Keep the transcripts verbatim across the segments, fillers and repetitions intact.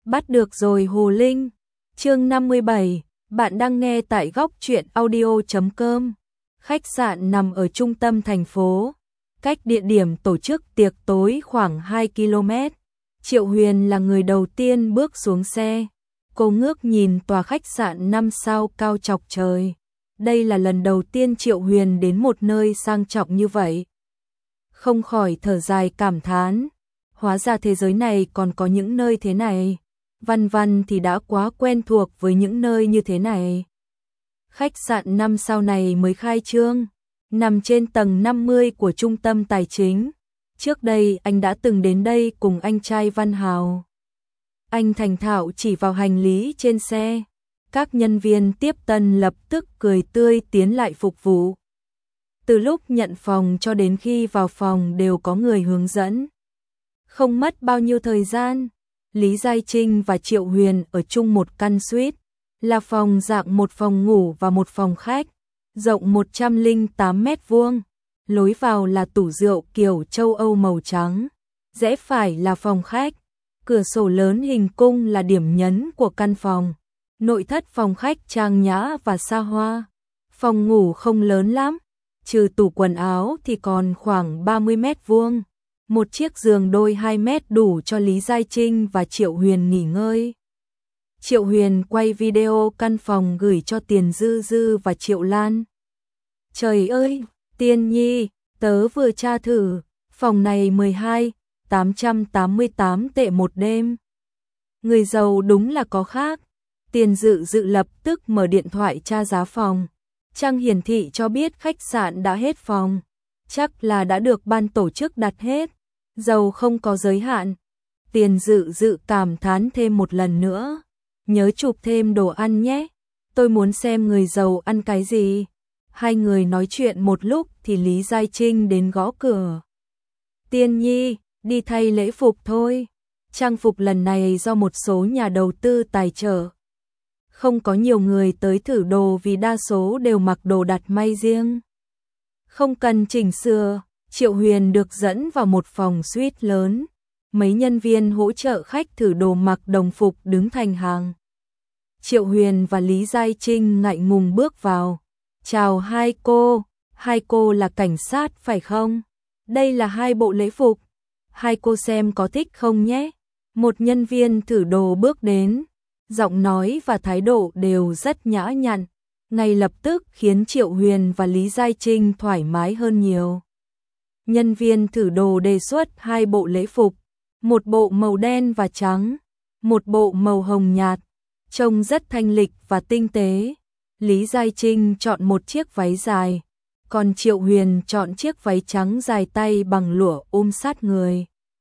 Bắt được rồi Hồ Linh. Chương năm mươi bảy, bạn đang nghe tại góc truyện audio chấm com. Khách sạn nằm ở trung tâm thành phố, cách địa điểm tổ chức tiệc tối khoảng hai ki lô mét. Triệu Huyền là người đầu tiên bước xuống xe. Cô ngước nhìn tòa khách sạn năm sao cao chọc trời. Đây là lần đầu tiên Triệu Huyền đến một nơi sang trọng như vậy. Không khỏi thở dài cảm thán. Hóa ra thế giới này còn có những nơi thế này. Văn Văn thì đã quá quen thuộc với những nơi như thế này. Khách sạn năm sao này mới khai trương, nằm trên tầng năm mươi của trung tâm tài chính. Trước đây anh đã từng đến đây cùng anh trai Văn Hào. Anh thành thạo chỉ vào hành lý trên xe. Các nhân viên tiếp tân lập tức cười tươi tiến lại phục vụ. Từ lúc nhận phòng cho đến khi vào phòng đều có người hướng dẫn. Không mất bao nhiêu thời gian, Lý Giai Trinh và Triệu Huyền ở chung một căn suite, là phòng dạng một phòng ngủ và một phòng khách, rộng một trăm lẻ tám mét vuông. Lối vào là tủ rượu kiểu châu Âu màu trắng, rẽ phải là phòng khách, cửa sổ lớn hình cung là điểm nhấn của căn phòng. Nội thất phòng khách trang nhã và xa hoa. Phòng ngủ không lớn lắm, trừ tủ quần áo thì còn khoảng ba mươi mét vuông. Một chiếc giường đôi hai mét đủ cho Lý Giai Trinh và Triệu Huyền nghỉ ngơi. Triệu Huyền quay video căn phòng gửi cho Tiền Dư Dư và Triệu Lan. Trời ơi, Tiên Nhi, tớ vừa tra thử, phòng này mười hai, tám trăm tám mươi tám tệ một đêm. Người giàu đúng là có khác. Tiền Dự Dự lập tức mở điện thoại tra giá phòng. Trang hiển thị cho biết khách sạn đã hết phòng. Chắc là đã được ban tổ chức đặt hết. Giàu không có giới hạn. Tiền Dự Dự cảm thán thêm một lần nữa. Nhớ chụp thêm đồ ăn nhé. Tôi muốn xem người giàu ăn cái gì. Hai người nói chuyện một lúc thì Lý Giai Trinh đến gõ cửa. Tiên Nhi, đi thay lễ phục thôi. Trang phục lần này do một số nhà đầu tư tài trợ. Không có nhiều người tới thử đồ vì đa số đều mặc đồ đặt may riêng. Không cần chỉnh sửa, Triệu Huyền được dẫn vào một phòng suite lớn. Mấy nhân viên hỗ trợ khách thử đồ mặc đồng phục đứng thành hàng. Triệu Huyền và Lý Giai Trinh ngại ngùng bước vào. Chào hai cô, hai cô là cảnh sát phải không? Đây là hai bộ lễ phục. Hai cô xem có thích không nhé? Một nhân viên thử đồ bước đến. Giọng nói và thái độ đều rất nhã nhặn, ngay lập tức khiến Triệu Huyền và Lý Giai Trinh thoải mái hơn nhiều. Nhân viên thử đồ đề xuất hai bộ lễ phục, một bộ màu đen và trắng, một bộ màu hồng nhạt, trông rất thanh lịch và tinh tế. Lý Giai Trinh chọn một chiếc váy dài, còn Triệu Huyền chọn chiếc váy trắng dài tay bằng lụa ôm sát người.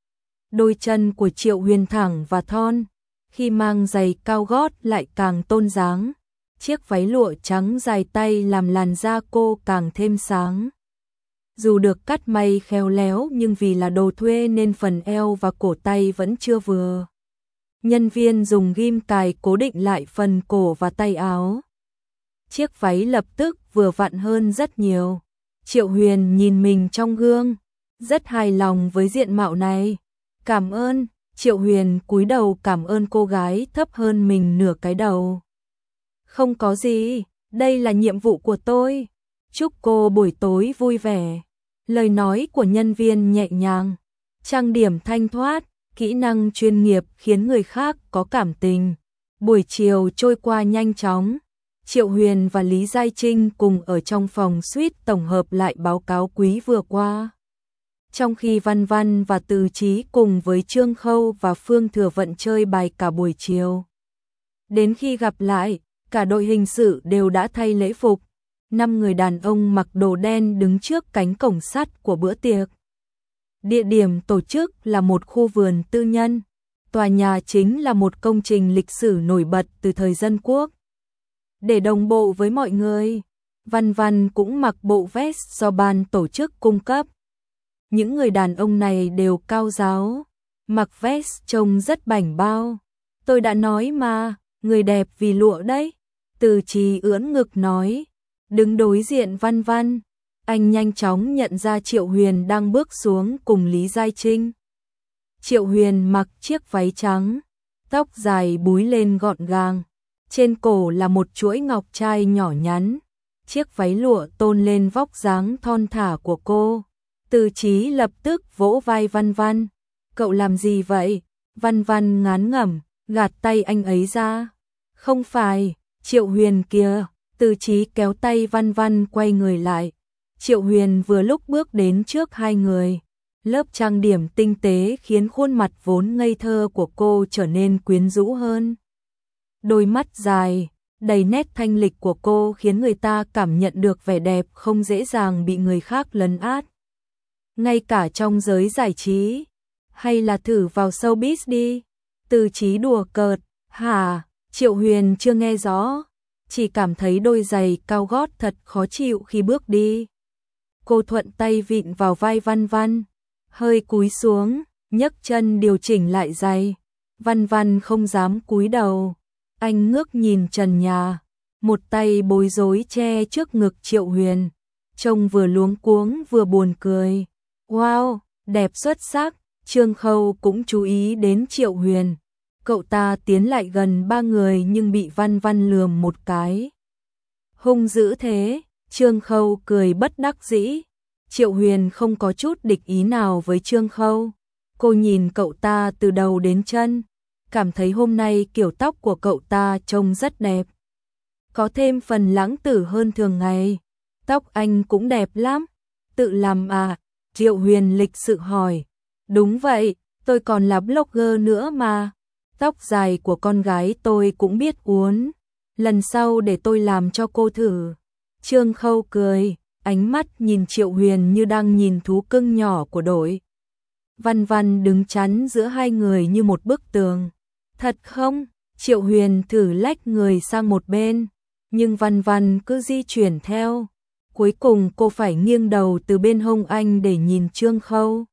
Đôi chân của Triệu Huyền thẳng và thon, khi mang giày cao gót lại càng tôn dáng. Chiếc váy lụa trắng dài tay làm làn da cô càng thêm sáng. Dù được cắt may khéo léo nhưng vì là đồ thuê nên phần eo và cổ tay vẫn chưa vừa. Nhân viên dùng ghim cài cố định lại phần cổ và tay áo. Chiếc váy lập tức vừa vặn hơn rất nhiều. Triệu Huyền nhìn mình trong gương, rất hài lòng với diện mạo này. Cảm ơn. Triệu Huyền cúi đầu cảm ơn cô gái thấp hơn mình nửa cái đầu. Không có gì, đây là nhiệm vụ của tôi. Chúc cô buổi tối vui vẻ. Lời nói của nhân viên nhẹ nhàng, trang điểm thanh thoát, kỹ năng chuyên nghiệp khiến người khác có cảm tình. Buổi chiều trôi qua nhanh chóng. Triệu Huyền và Lý Giai Trinh cùng ở trong phòng suite tổng hợp lại báo cáo quý vừa qua. Trong khi Văn Văn và Từ Chí cùng với Trương Khâu và Phương Thừa Vận chơi bài cả buổi chiều. Đến khi gặp lại, cả đội hình sự đều đã thay lễ phục. Năm người đàn ông mặc đồ đen đứng trước cánh cổng sắt của bữa tiệc. Địa điểm tổ chức là một khu vườn tư nhân. Tòa nhà chính là một công trình lịch sử nổi bật từ thời Dân Quốc. Để đồng bộ với mọi người, Văn Văn cũng mặc bộ vest do ban tổ chức cung cấp. Những người đàn ông này đều cao ráo, mặc vest trông rất bảnh bao. Tôi đã nói mà, người đẹp vì lụa đấy. Từ Chí ưỡn ngực nói, đứng đối diện Văn Văn. Anh nhanh chóng nhận ra Triệu Huyền đang bước xuống cùng Lý Giai Trinh. Triệu Huyền mặc chiếc váy trắng, tóc dài búi lên gọn gàng, trên cổ là một chuỗi ngọc trai nhỏ nhắn, chiếc váy lụa tôn lên vóc dáng thon thả của cô. Từ Chí lập tức vỗ vai Văn Văn, cậu làm gì vậy? Văn Văn ngán ngẩm, gạt tay anh ấy ra. Không phải, Triệu Huyền kìa. Từ Chí kéo tay Văn Văn quay người lại. Triệu Huyền vừa lúc bước đến trước hai người. Lớp trang điểm tinh tế khiến khuôn mặt vốn ngây thơ của cô trở nên quyến rũ hơn. Đôi mắt dài, đầy nét thanh lịch của cô khiến người ta cảm nhận được vẻ đẹp không dễ dàng bị người khác lấn át. Ngay cả trong giới giải trí, hay là thử vào showbiz đi. Từ Chí đùa cợt, hả? Triệu Huyền chưa nghe rõ, chỉ cảm thấy đôi giày cao gót thật khó chịu khi bước đi. Cô thuận tay vịn vào vai Văn Văn, hơi cúi xuống, nhấc chân điều chỉnh lại giày. Văn Văn không dám cúi đầu, anh ngước nhìn trần nhà, một tay bối rối che trước ngực Triệu Huyền, trông vừa luống cuống vừa buồn cười. Wow, đẹp xuất sắc. Trương Khâu cũng chú ý đến Triệu Huyền. Cậu ta tiến lại gần ba người nhưng bị Văn Văn lườm một cái. Hung dữ thế, Trương Khâu cười bất đắc dĩ. Triệu Huyền không có chút địch ý nào với Trương Khâu. Cô nhìn cậu ta từ đầu đến chân, cảm thấy hôm nay kiểu tóc của cậu ta trông rất đẹp. Có thêm phần lãng tử hơn thường ngày. Tóc anh cũng đẹp lắm. Tự làm à? Triệu Huyền lịch sự hỏi. Đúng vậy, tôi còn là blogger nữa mà. Tóc dài của con gái tôi cũng biết uốn. Lần sau để tôi làm cho cô thử. Trương Khâu cười, ánh mắt nhìn Triệu Huyền như đang nhìn thú cưng nhỏ của đội. Văn Văn đứng chắn giữa hai người như một bức tường. Thật không? Triệu Huyền thử lách người sang một bên, nhưng Văn Văn cứ di chuyển theo. Cuối cùng cô phải nghiêng đầu từ bên hông anh để nhìn Trương Khâu.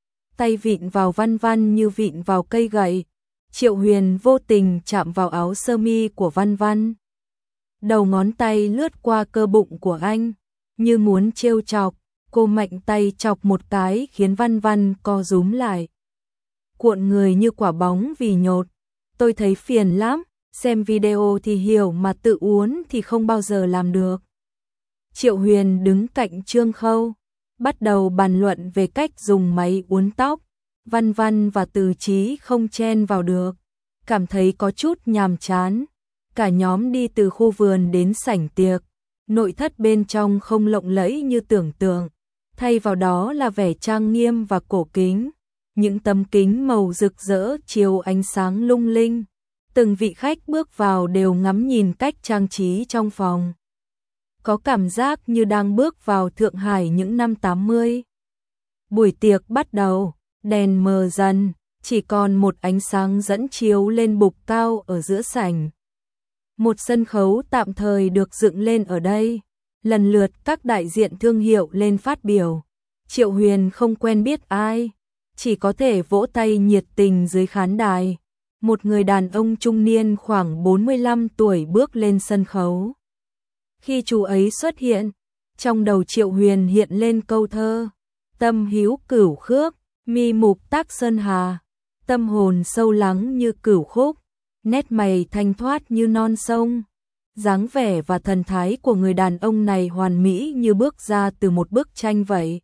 Tay vịn vào Văn Văn như vịn vào cây gậy. Triệu Huyền vô tình chạm vào áo sơ mi của Văn Văn. Đầu ngón tay lướt qua cơ bụng của anh, như muốn trêu chọc. Cô mạnh tay chọc một cái khiến Văn Văn co rúm lại, cuộn người như quả bóng vì nhột. Tôi thấy phiền lắm, xem video thì hiểu mà tự uốn thì không bao giờ làm được. Triệu Huyền đứng cạnh Trương Khâu, bắt đầu bàn luận về cách dùng máy uốn tóc. Văn Văn và Từ Chí không chen vào được, cảm thấy có chút nhàm chán. Cả nhóm đi từ khu vườn đến sảnh tiệc. Nội thất bên trong không lộng lẫy như tưởng tượng, thay vào đó là vẻ trang nghiêm và cổ kính. Những tấm kính màu rực rỡ chiếu ánh sáng lung linh. Từng vị khách bước vào đều ngắm nhìn cách trang trí trong phòng. Có cảm giác như đang bước vào Thượng Hải những năm tám mươi. Buổi tiệc bắt đầu, đèn mờ dần, chỉ còn một ánh sáng dẫn chiếu lên bục cao ở giữa sảnh. Một sân khấu tạm thời được dựng lên ở đây, lần lượt các đại diện thương hiệu lên phát biểu. Triệu Huyền không quen biết ai, chỉ có thể vỗ tay nhiệt tình dưới khán đài. Một người đàn ông trung niên khoảng bốn mươi lăm tuổi bước lên sân khấu. Khi chú ấy xuất hiện, trong đầu Triệu Huyền hiện lên câu thơ: tâm hiếu cửu khước, mi mục tác sơn hà, tâm hồn sâu lắng như cửu khúc, nét mày thanh thoát như non sông. Dáng vẻ và thần thái của người đàn ông này hoàn mỹ như bước ra từ một bức tranh vậy.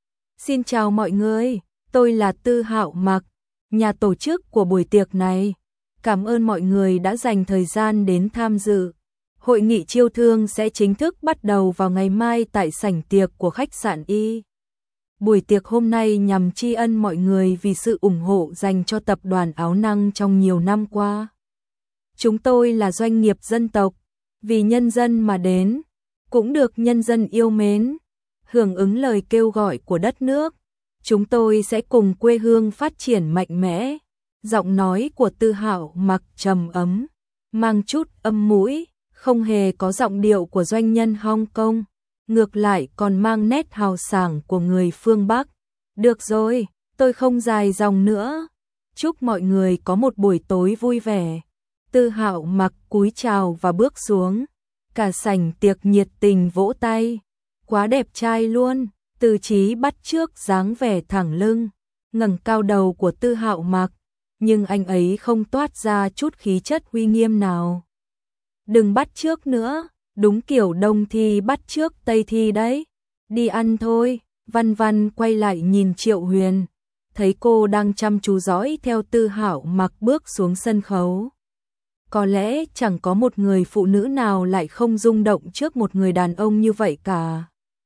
Xin chào mọi người, tôi là Tư Hạo Mặc, nhà tổ chức của buổi tiệc này. Cảm ơn mọi người đã dành thời gian đến tham dự. Hội nghị chiêu thương sẽ chính thức bắt đầu vào ngày mai tại sảnh tiệc của khách sạn Y. Buổi tiệc hôm nay nhằm tri ân mọi người vì sự ủng hộ dành cho tập đoàn Áo Năng trong nhiều năm qua. Chúng tôi là doanh nghiệp dân tộc, vì nhân dân mà đến, cũng được nhân dân yêu mến. Hưởng ứng lời kêu gọi của đất nước, chúng tôi sẽ cùng quê hương phát triển mạnh mẽ. Giọng nói của Tư Hạo Mặc trầm ấm, mang chút âm mũi, không hề có giọng điệu của doanh nhân Hong Kong, ngược lại còn mang nét hào sảng của người phương Bắc. Được rồi, tôi không dài dòng nữa. Chúc mọi người có một buổi tối vui vẻ. Tư Hạo Mặc cúi chào và bước xuống. Cả sảnh tiệc nhiệt tình vỗ tay. Quá đẹp trai luôn. Từ Chí bắt chước dáng vẻ thẳng lưng, ngẩng cao đầu của Tư Hạo Mặc. nhưng anh ấy không toát ra chút khí chất uy nghiêm nào. Đừng bắt chước nữa, đúng kiểu Đông Thi bắt chước Tây Thi đấy. Đi ăn thôi. Văn Văn quay lại nhìn Triệu Huyền, thấy cô đang chăm chú dõi theo Tư Hạo Mặc bước xuống sân khấu. Có lẽ chẳng có một người phụ nữ nào lại không rung động trước một người đàn ông như vậy cả.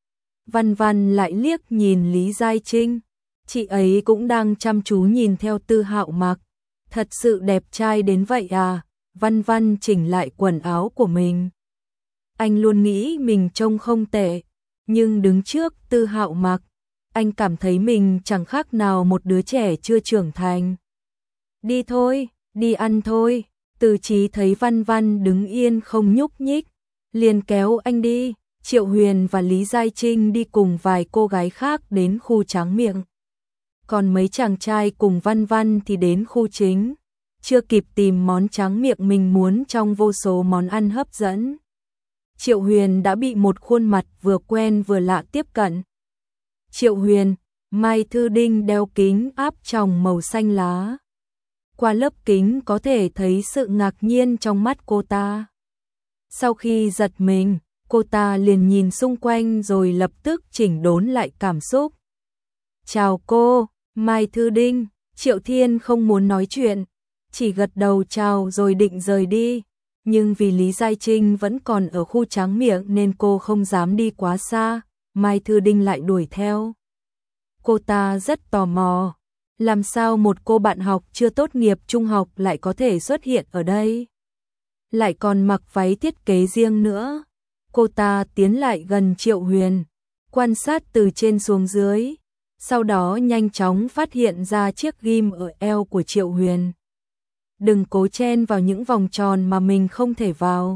Văn Văn lại liếc nhìn Lý Giai Trinh, chị ấy cũng đang chăm chú nhìn theo Tư Hạo Mặc. Thật sự đẹp trai đến vậy à? Văn Văn chỉnh lại quần áo của mình. Anh luôn nghĩ mình trông không tệ, nhưng đứng trước Tư Hạo Mặc, anh cảm thấy mình chẳng khác nào một đứa trẻ chưa trưởng thành. Đi thôi, đi ăn thôi. Từ Chí thấy Văn Văn đứng yên không nhúc nhích, liền kéo anh đi. Triệu Huyền và Lý Giai Trinh đi cùng vài cô gái khác đến khu tráng miệng. Còn mấy chàng trai cùng Văn Văn thì đến khu chính, chưa kịp tìm món tráng miệng mình muốn trong vô số món ăn hấp dẫn. Triệu Huyền đã bị một khuôn mặt vừa quen vừa lạ tiếp cận. Triệu Huyền, Mai Thư Đinh đeo kính áp tròng màu xanh lá. Qua lớp kính có thể thấy sự ngạc nhiên trong mắt cô ta. Sau khi giật mình, cô ta liền nhìn xung quanh rồi lập tức chỉnh đốn lại cảm xúc. Chào cô, Mai Thư Đinh. Triệu Thiên không muốn nói chuyện, chỉ gật đầu chào rồi định rời đi. Nhưng vì Lý Giai Trinh vẫn còn ở khu tráng miệng nên cô không dám đi quá xa. Mai Thư Đinh lại đuổi theo. Cô ta rất tò mò, làm sao một cô bạn học chưa tốt nghiệp trung học lại có thể xuất hiện ở đây? Lại còn mặc váy thiết kế riêng nữa. Cô ta tiến lại gần Triệu Huyền, quan sát từ trên xuống dưới, sau đó nhanh chóng phát hiện ra chiếc ghim ở eo của Triệu Huyền. Đừng cố chen vào những vòng tròn mà mình không thể vào.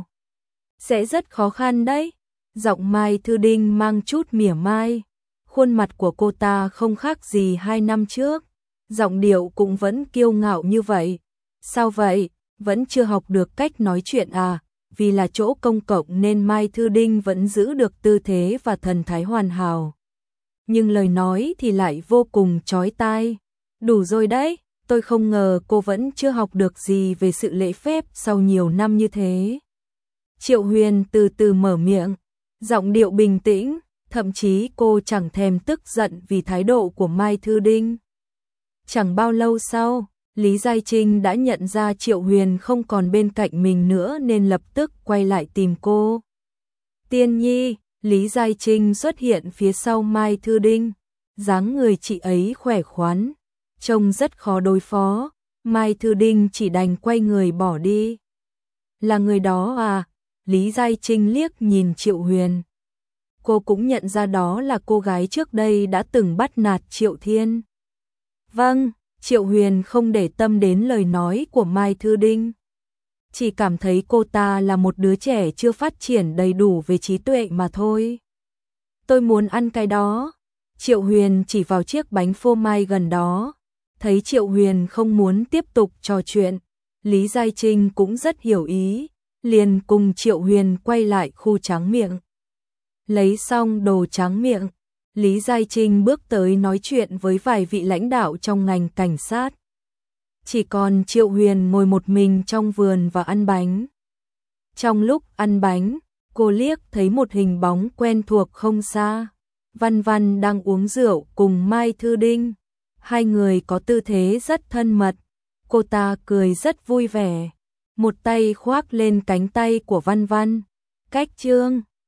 Sẽ rất khó khăn đấy. Giọng Mai Thư Đinh mang chút mỉa mai. Khuôn mặt của cô ta không khác gì hai năm trước. Giọng điệu cũng vẫn kiêu ngạo như vậy. Sao vậy? Vẫn chưa học được cách nói chuyện à? Vì là chỗ công cộng nên Mai Thư Đinh vẫn giữ được tư thế và thần thái hoàn hảo. Nhưng lời nói thì lại vô cùng chói tai. Đủ rồi đấy, tôi không ngờ cô vẫn chưa học được gì về sự lễ phép sau nhiều năm như thế. Triệu Huyền từ từ mở miệng, giọng điệu bình tĩnh, thậm chí cô chẳng thèm tức giận vì thái độ của Mai Thư Đinh. Chẳng bao lâu sau, Lý Giai Trinh đã nhận ra Triệu Huyền không còn bên cạnh mình nữa nên lập tức quay lại tìm cô. Tiên Nhi, Lý Giai Trinh xuất hiện phía sau Mai Thư Đinh, dáng người chị ấy khỏe khoắn, trông rất khó đối phó. Mai Thư Đinh chỉ đành quay người bỏ đi. Là người đó à? Lý Giai Trinh liếc nhìn Triệu Huyền. Cô cũng nhận ra đó là cô gái trước đây đã từng bắt nạt Triệu Thiên. Vâng, Triệu Huyền không để tâm đến lời nói của Mai Thư Đinh. Chỉ cảm thấy cô ta là một đứa trẻ chưa phát triển đầy đủ về trí tuệ mà thôi. Tôi muốn ăn cái đó. Triệu Huyền chỉ vào chiếc bánh phô mai gần đó. Thấy Triệu Huyền không muốn tiếp tục trò chuyện, Lý Giai Trinh cũng rất hiểu ý, liền cùng Triệu Huyền quay lại khu tráng miệng. Lấy xong đồ tráng miệng, Lý Giai Trinh bước tới nói chuyện với vài vị lãnh đạo trong ngành cảnh sát. Chỉ còn Triệu Huyền ngồi một mình trong vườn và ăn bánh. Trong lúc ăn bánh, cô liếc thấy một hình bóng quen thuộc không xa. Văn Văn đang uống rượu cùng Mai Thư Đinh. Hai người có tư thế rất thân mật. Cô ta cười rất vui vẻ, một tay khoác lên cánh tay của Văn Văn. Cách chương